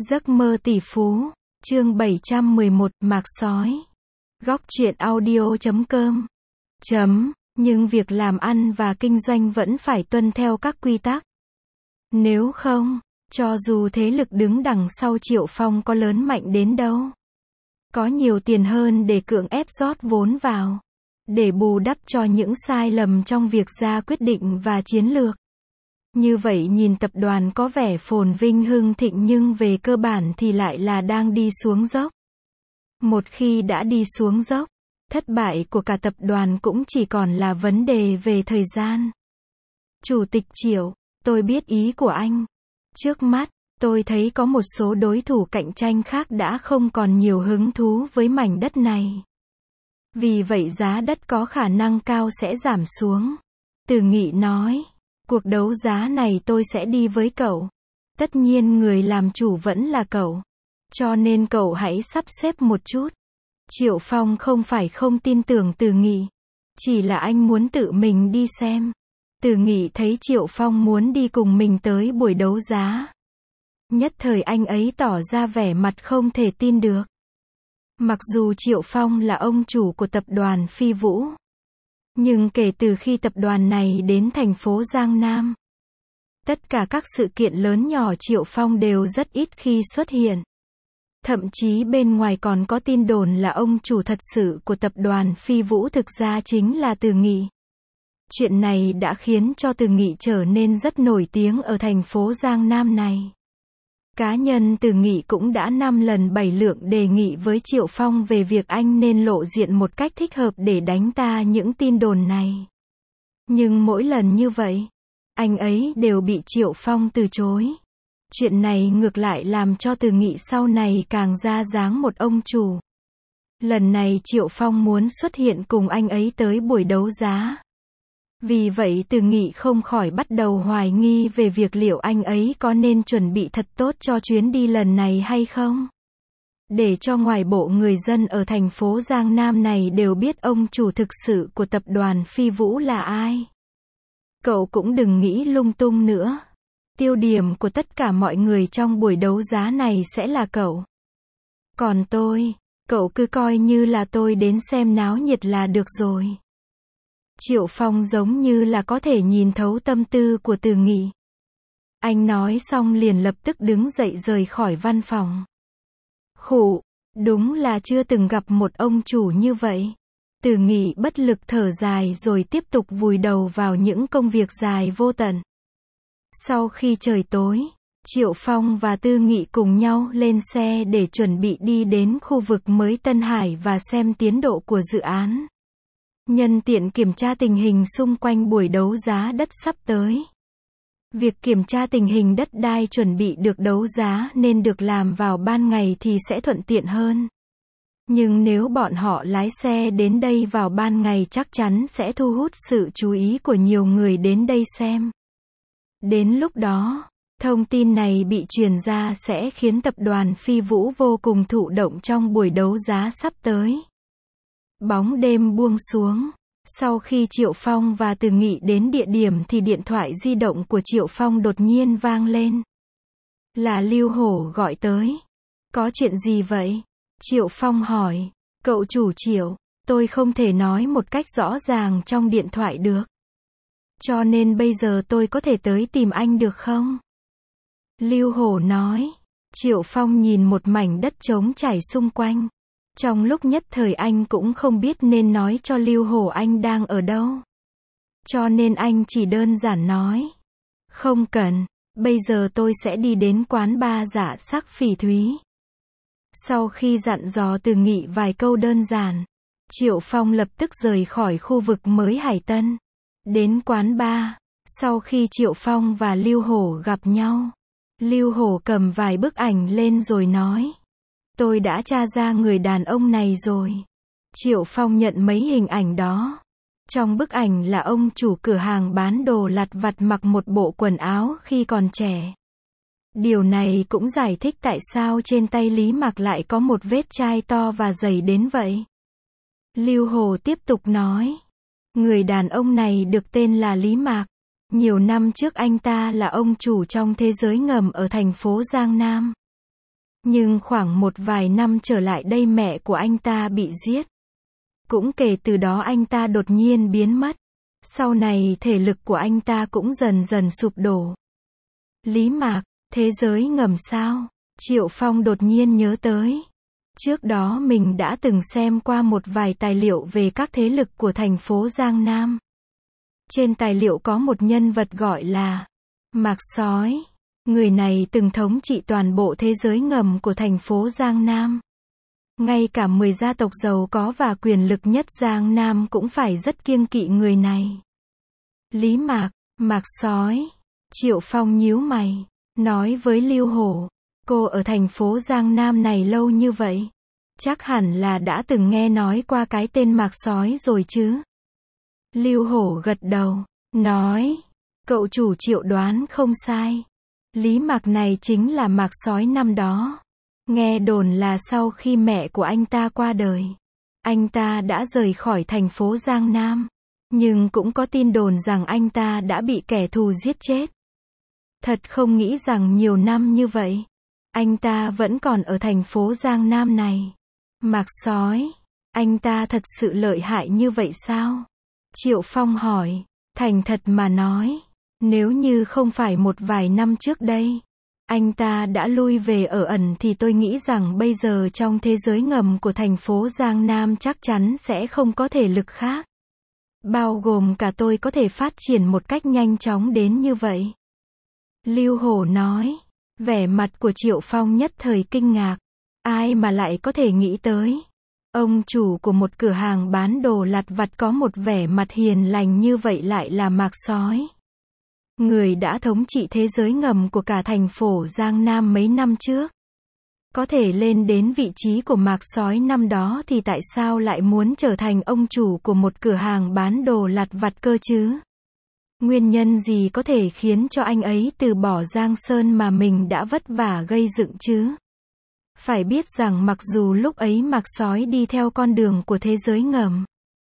Giấc mơ tỷ phú, chương 711, Mạc Sói. Góc truyện audio.com. Nhưng việc làm ăn và kinh doanh vẫn phải tuân theo các quy tắc. Nếu không, cho dù thế lực đứng đằng sau Triệu Phong có lớn mạnh đến đâu, có nhiều tiền hơn để cưỡng ép rót vốn vào, để bù đắp cho những sai lầm trong việc ra quyết định và chiến lược. Như vậy nhìn tập đoàn có vẻ phồn vinh hưng thịnh nhưng về cơ bản thì lại là đang đi xuống dốc. Một khi đã đi xuống dốc, thất bại của cả tập đoàn cũng chỉ còn là vấn đề về thời gian. Chủ tịch Triệu, tôi biết ý của anh. Trước mắt, tôi thấy có một số đối thủ cạnh tranh khác đã không còn nhiều hứng thú với mảnh đất này. Vì vậy giá đất có khả năng cao sẽ giảm xuống. Từ Nghị nói, cuộc đấu giá này tôi sẽ đi với cậu. Tất nhiên người làm chủ vẫn là cậu. Cho nên cậu hãy sắp xếp một chút. Triệu Phong không phải không tin tưởng Từ Nghị. Chỉ là anh muốn tự mình đi xem. Từ Nghị thấy Triệu Phong muốn đi cùng mình tới buổi đấu giá. Nhất thời anh ấy tỏ ra vẻ mặt không thể tin được. Mặc dù Triệu Phong là ông chủ của tập đoàn Phi Vũ, nhưng kể từ khi tập đoàn này đến thành phố Giang Nam, tất cả các sự kiện lớn nhỏ Triệu Phong đều rất ít khi xuất hiện. Thậm chí bên ngoài còn có tin đồn là ông chủ thật sự của tập đoàn Phi Vũ thực ra chính là Từ Nghị. Chuyện này đã khiến cho Từ Nghị trở nên rất nổi tiếng ở thành phố Giang Nam này. Cá nhân Từ Nghị cũng đã 5 lần 7 lượt đề nghị với Triệu Phong về việc anh nên lộ diện một cách thích hợp để đánh ta những tin đồn này. Nhưng mỗi lần như vậy, anh ấy đều bị Triệu Phong từ chối. Chuyện này ngược lại làm cho Từ Nghị sau này càng ra dáng một ông chủ. Lần này Triệu Phong muốn xuất hiện cùng anh ấy tới buổi đấu giá. Vì vậy Từ Nghị không khỏi bắt đầu hoài nghi về việc liệu anh ấy có nên chuẩn bị thật tốt cho chuyến đi lần này hay không. Để cho ngoài bộ người dân ở thành phố Giang Nam này đều biết ông chủ thực sự của tập đoàn Phi Vũ là ai. Cậu cũng đừng nghĩ lung tung nữa. Tiêu điểm của tất cả mọi người trong buổi đấu giá này sẽ là cậu. Còn tôi, cậu cứ coi như là tôi đến xem náo nhiệt là được rồi. Triệu Phong giống như là có thể nhìn thấu tâm tư của Từ Nghị. Anh nói xong liền lập tức đứng dậy rời khỏi văn phòng. Khụ, đúng là chưa từng gặp một ông chủ như vậy. Từ Nghị bất lực thở dài rồi tiếp tục vùi đầu vào những công việc dài vô tận. Sau khi trời tối, Triệu Phong và Tư Nghị cùng nhau lên xe để chuẩn bị đi đến khu vực mới Tân Hải và xem tiến độ của dự án. Nhân tiện kiểm tra tình hình xung quanh buổi đấu giá đất sắp tới. Việc kiểm tra tình hình đất đai chuẩn bị được đấu giá nên được làm vào ban ngày thì sẽ thuận tiện hơn. Nhưng nếu bọn họ lái xe đến đây vào ban ngày chắc chắn sẽ thu hút sự chú ý của nhiều người đến đây xem. Đến lúc đó, thông tin này bị truyền ra sẽ khiến tập đoàn Phi Vũ vô cùng thụ động trong buổi đấu giá sắp tới. Bóng đêm buông xuống. Sau khi Triệu Phong và Từ Nghị đến địa điểm thì điện thoại di động của Triệu Phong đột nhiên vang lên. Là Lưu Hổ gọi tới. Có chuyện gì vậy? Triệu Phong hỏi. Cậu chủ Triệu, tôi không thể nói một cách rõ ràng trong điện thoại được. Cho nên bây giờ tôi có thể tới tìm anh được không? Lưu Hổ nói. Triệu Phong nhìn một mảnh đất trống trải xung quanh. Trong lúc nhất thời anh cũng không biết nên nói cho Lưu Hổ anh đang ở đâu. Cho nên anh chỉ đơn giản nói. Không cần, bây giờ tôi sẽ đi đến quán bar Dạ Sắc Phỉ Thúy. Sau khi dặn dò Từ Nghị vài câu đơn giản, Triệu Phong lập tức rời khỏi khu vực mới Hải Tân. Đến quán bar, sau khi Triệu Phong và Lưu Hổ gặp nhau, Lưu Hổ cầm vài bức ảnh lên rồi nói. Tôi đã tra ra người đàn ông này rồi. Triệu Phong nhận mấy hình ảnh đó. Trong bức ảnh là ông chủ cửa hàng bán đồ lặt vặt mặc một bộ quần áo khi còn trẻ. Điều này cũng giải thích tại sao trên tay Lý Mạc lại có một vết chai to và dày đến vậy. Lưu Hồ tiếp tục nói. Người đàn ông này được tên là Lý Mạc. Nhiều năm trước anh ta là ông chủ trong thế giới ngầm ở thành phố Giang Nam. Nhưng khoảng một vài năm trở lại đây mẹ của anh ta bị giết. Cũng kể từ đó anh ta đột nhiên biến mất. Sau này thể lực của anh ta cũng dần dần sụp đổ. Lý Mạc, thế giới ngầm sao? Triệu Phong đột nhiên nhớ tới. Trước đó mình đã từng xem qua một vài tài liệu về các thế lực của thành phố Giang Nam. Trên tài liệu có một nhân vật gọi là Mạc Sói. Người này từng thống trị toàn bộ thế giới ngầm của thành phố Giang Nam. Ngay cả 10 gia tộc giàu có và quyền lực nhất Giang Nam cũng phải rất kiêng kỵ người này. Lý Mạc, Mạc Sói. Triệu Phong nhíu mày, nói với Lưu Hổ, cô ở thành phố Giang Nam này lâu như vậy. Chắc hẳn là đã từng nghe nói qua cái tên Mạc Sói rồi chứ. Lưu Hổ gật đầu, nói, cậu chủ Triệu đoán không sai. Lý Mạc này chính là Mạc Sói năm đó. Nghe đồn là sau khi mẹ của anh ta qua đời, anh ta đã rời khỏi thành phố Giang Nam. Nhưng cũng có tin đồn rằng anh ta đã bị kẻ thù giết chết. Thật không nghĩ rằng nhiều năm như vậy, anh ta vẫn còn ở thành phố Giang Nam này. Mạc Sói, anh ta thật sự lợi hại như vậy sao? Triệu Phong hỏi, thành thật mà nói, nếu như không phải một vài năm trước đây, anh ta đã lui về ở ẩn thì tôi nghĩ rằng bây giờ trong thế giới ngầm của thành phố Giang Nam chắc chắn sẽ không có thể lực khác. Bao gồm cả tôi có thể phát triển một cách nhanh chóng đến như vậy. Lưu Hổ nói, vẻ mặt của Triệu Phong nhất thời kinh ngạc. Ai mà lại có thể nghĩ tới. Ông chủ của một cửa hàng bán đồ lặt vặt có một vẻ mặt hiền lành như vậy lại là Mạc Sói. Người đã thống trị thế giới ngầm của cả thành phố Giang Nam mấy năm trước. Có thể lên đến vị trí của Mạc Sói năm đó thì tại sao lại muốn trở thành ông chủ của một cửa hàng bán đồ lặt vặt cơ chứ? Nguyên nhân gì có thể khiến cho anh ấy từ bỏ Giang Sơn mà mình đã vất vả gây dựng chứ? Phải biết rằng mặc dù lúc ấy Mạc Sói đi theo con đường của thế giới ngầm,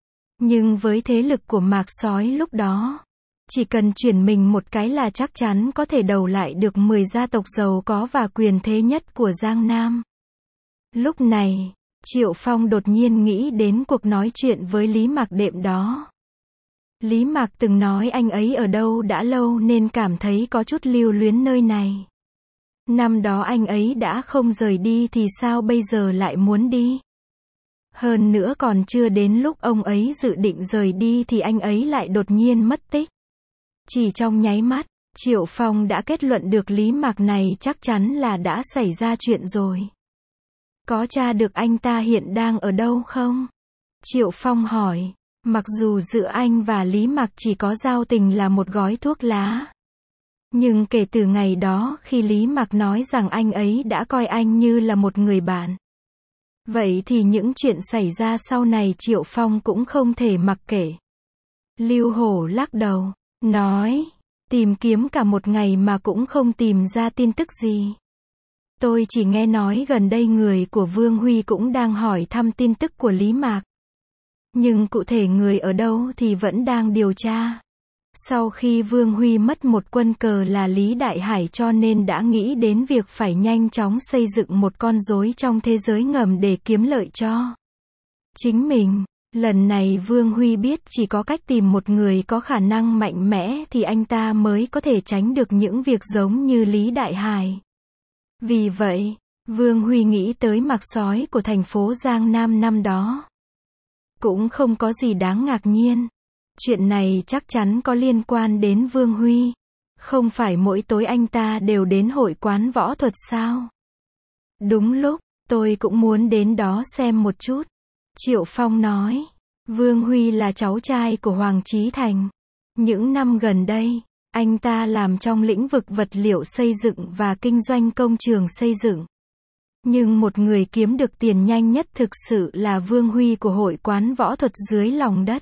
nhưng với thế lực của Mạc Sói lúc đó, chỉ cần chuyển mình một cái là chắc chắn có thể đầu lại được 10 gia tộc giàu có và quyền thế nhất của Giang Nam. Lúc này, Triệu Phong đột nhiên nghĩ đến cuộc nói chuyện với Lý Mạc đêm đó. Lý Mạc từng nói anh ấy ở đâu đã lâu nên cảm thấy có chút lưu luyến nơi này. Năm đó anh ấy đã không rời đi thì sao bây giờ lại muốn đi? Hơn nữa còn chưa đến lúc ông ấy dự định rời đi thì anh ấy lại đột nhiên mất tích. Chỉ trong nháy mắt, Triệu Phong đã kết luận được Lý Mạc này chắc chắn là đã xảy ra chuyện rồi. Có tra được anh ta hiện đang ở đâu không? Triệu Phong hỏi. Mặc dù giữa anh và Lý Mạc chỉ có giao tình là một gói thuốc lá. Nhưng kể từ ngày đó khi Lý Mạc nói rằng anh ấy đã coi anh như là một người bạn. Vậy thì những chuyện xảy ra sau này Triệu Phong cũng không thể mặc kệ. Lưu Hổ lắc đầu, nói, tìm kiếm cả một ngày mà cũng không tìm ra tin tức gì. Tôi chỉ nghe nói gần đây người của Vương Huy cũng đang hỏi thăm tin tức của Lý Mạc. Nhưng cụ thể người ở đâu thì vẫn đang điều tra. Sau khi Vương Huy mất một quân cờ là Lý Đại Hải cho nên đã nghĩ đến việc phải nhanh chóng xây dựng một con rối trong thế giới ngầm để kiếm lợi cho chính mình. Lần này Vương Huy biết chỉ có cách tìm một người có khả năng mạnh mẽ thì anh ta mới có thể tránh được những việc giống như Lý Đại Hải. Vì vậy, Vương Huy nghĩ tới Mạc Sói của thành phố Giang Nam năm đó. Cũng không có gì đáng ngạc nhiên. Chuyện này chắc chắn có liên quan đến Vương Huy. Không phải mỗi tối anh ta đều đến hội quán võ thuật sao? Đúng lúc, tôi cũng muốn đến đó xem một chút. Triệu Phong nói, Vương Huy là cháu trai của Hoàng Chí Thành. Những năm gần đây, anh ta làm trong lĩnh vực vật liệu xây dựng và kinh doanh công trường xây dựng. Nhưng một người kiếm được tiền nhanh nhất thực sự là Vương Huy của hội quán võ thuật dưới lòng đất.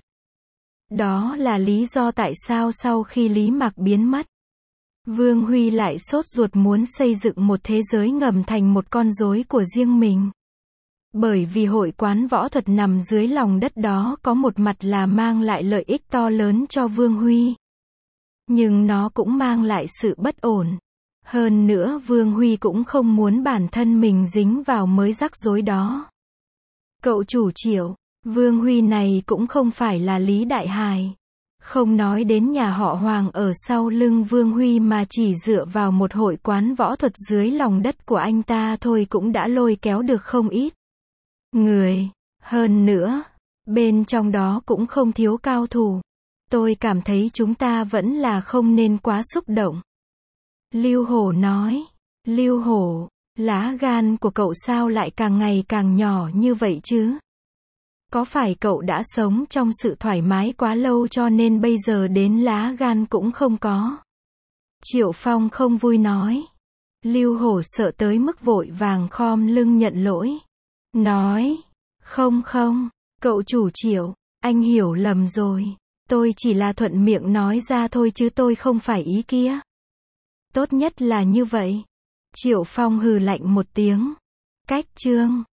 Đó là lý do tại sao sau khi Lý Mạc biến mất, Vương Huy lại sốt ruột muốn xây dựng một thế giới ngầm thành một con rối của riêng mình. Bởi vì hội quán võ thuật nằm dưới lòng đất đó có một mặt là mang lại lợi ích to lớn cho Vương Huy. Nhưng nó cũng mang lại sự bất ổn. Hơn nữa Vương Huy cũng không muốn bản thân mình dính vào mớ rắc rối đó. Cậu chủ Triệu, Vương Huy này cũng không phải là Lý Đại Hải. Không nói đến nhà họ Hoàng ở sau lưng Vương Huy mà chỉ dựa vào một hội quán võ thuật dưới lòng đất của anh ta thôi cũng đã lôi kéo được không ít người. Hơn nữa, bên trong đó cũng không thiếu cao thủ. Tôi cảm thấy chúng ta vẫn là không nên quá xúc động. Lưu Hổ nói. Lưu Hổ, lá gan của cậu sao lại càng ngày càng nhỏ như vậy chứ? Có phải cậu đã sống trong sự thoải mái quá lâu cho nên bây giờ đến lá gan cũng không có? Triệu Phong không vui nói. Lưu Hổ sợ tới mức vội vàng khom lưng nhận lỗi. Nói, không, cậu chủ Triệu, anh hiểu lầm rồi. Tôi chỉ là thuận miệng nói ra thôi chứ tôi không phải ý kia. Tốt nhất là như vậy. Triệu Phong hừ lạnh một tiếng. Cách chương